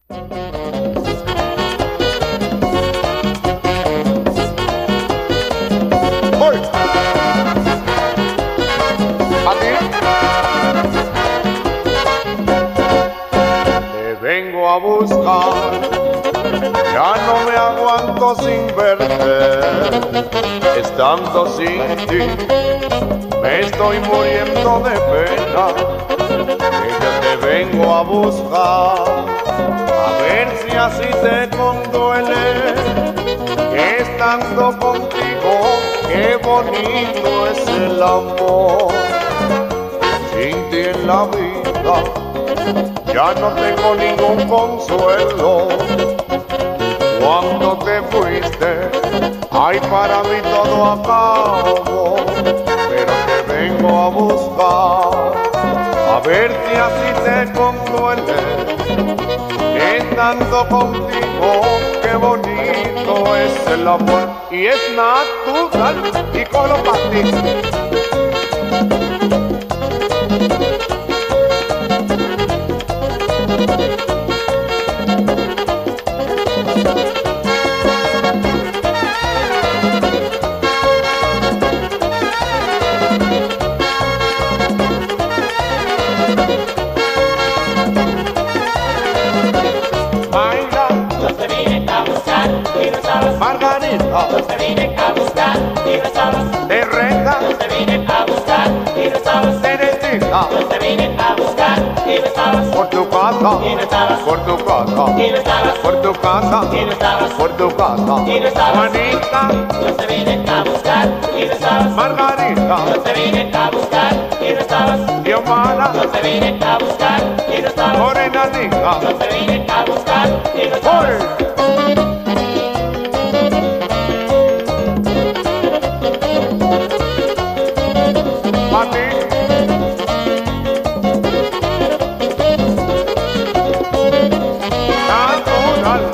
¡Voy! ¿A ti? Te vengo a buscar, ya no me aguanto sin verte, estando sin ti, me estoy muriendo de pena, que yo te vengo a buscar, a ver si así te conduele, que estando contigo, qué bonito es el amor, sin ti en la vida, ya no tengo ningún consuelo. Cuando te fuiste, ay, para mí todo acabó, pero te vengo a buscar, a ver si así te conduele, estando contigo, qué bonito es el amor, y es natural, y con los patitos. Margarita, yo te vine a buscar y no estabas. Teresa, Yo te vine a buscar y no estabas. Teresita, Yo te vine a buscar y no estabas. por tu casa, Y no estabas. por tu casa, Y no estabas. por tu casa, Y no estabas. por tu casa, Y no estabas. Juanita, Yo te vine a buscar y no estabas. Margarita, Yo te vine a buscar y no estabas. Xiomara, Yo te vine a buscar y no estabas. Morena linda, Yo te vine a buscar y no estabas. ¡Oy! Pa' ti. Natural.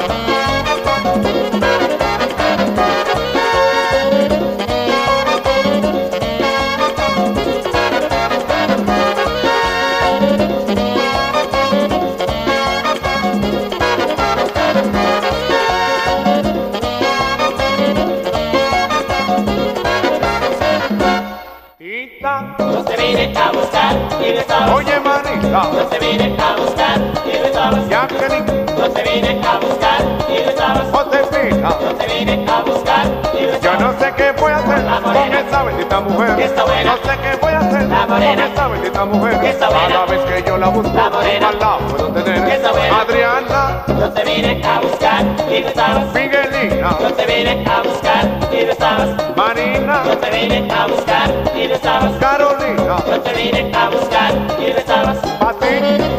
Tita, Yo te vine a buscar y no estabas. oye manita, Yo te vine a buscar y no estabas. Jacqueline, Yo te vine a buscar y no estabas. Josefina, Yo te vine a buscar y no yo estabas. no sé qué voy a hacer La con morena. esa bendita mujer. Está buena. No sé qué voy a hacer La con morena. esa bendita mujer. Está buena. Cada vez que yo la busco, La morena. la puedo tener. Está buena. Adriana, Yo te vine a buscar y no estabas. Miguelina, Yo te vine a buscar y no estabas. Marina, Yo te vine a buscar y no estabas. Carolina, Yo te vine a buscar y no estabas. pa' ti.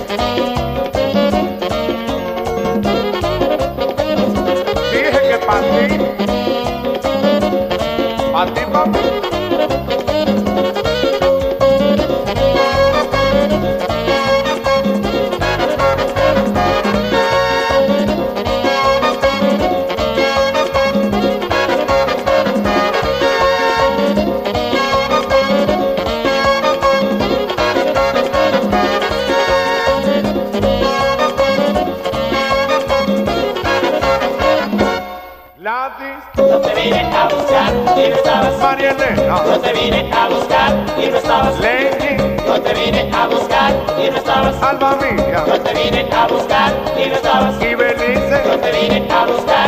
Dije que pa' ti. Pa' ti, pa' mí. Gladys, Yo te vine a buscar y no estabas. María Elena, Yo te vine a buscar y no estabas. Lenny, Yo te vine a buscar y no estabas. Alba Mía, Yo te vine a buscar y no estabas. y Belice, Yo te vine a buscar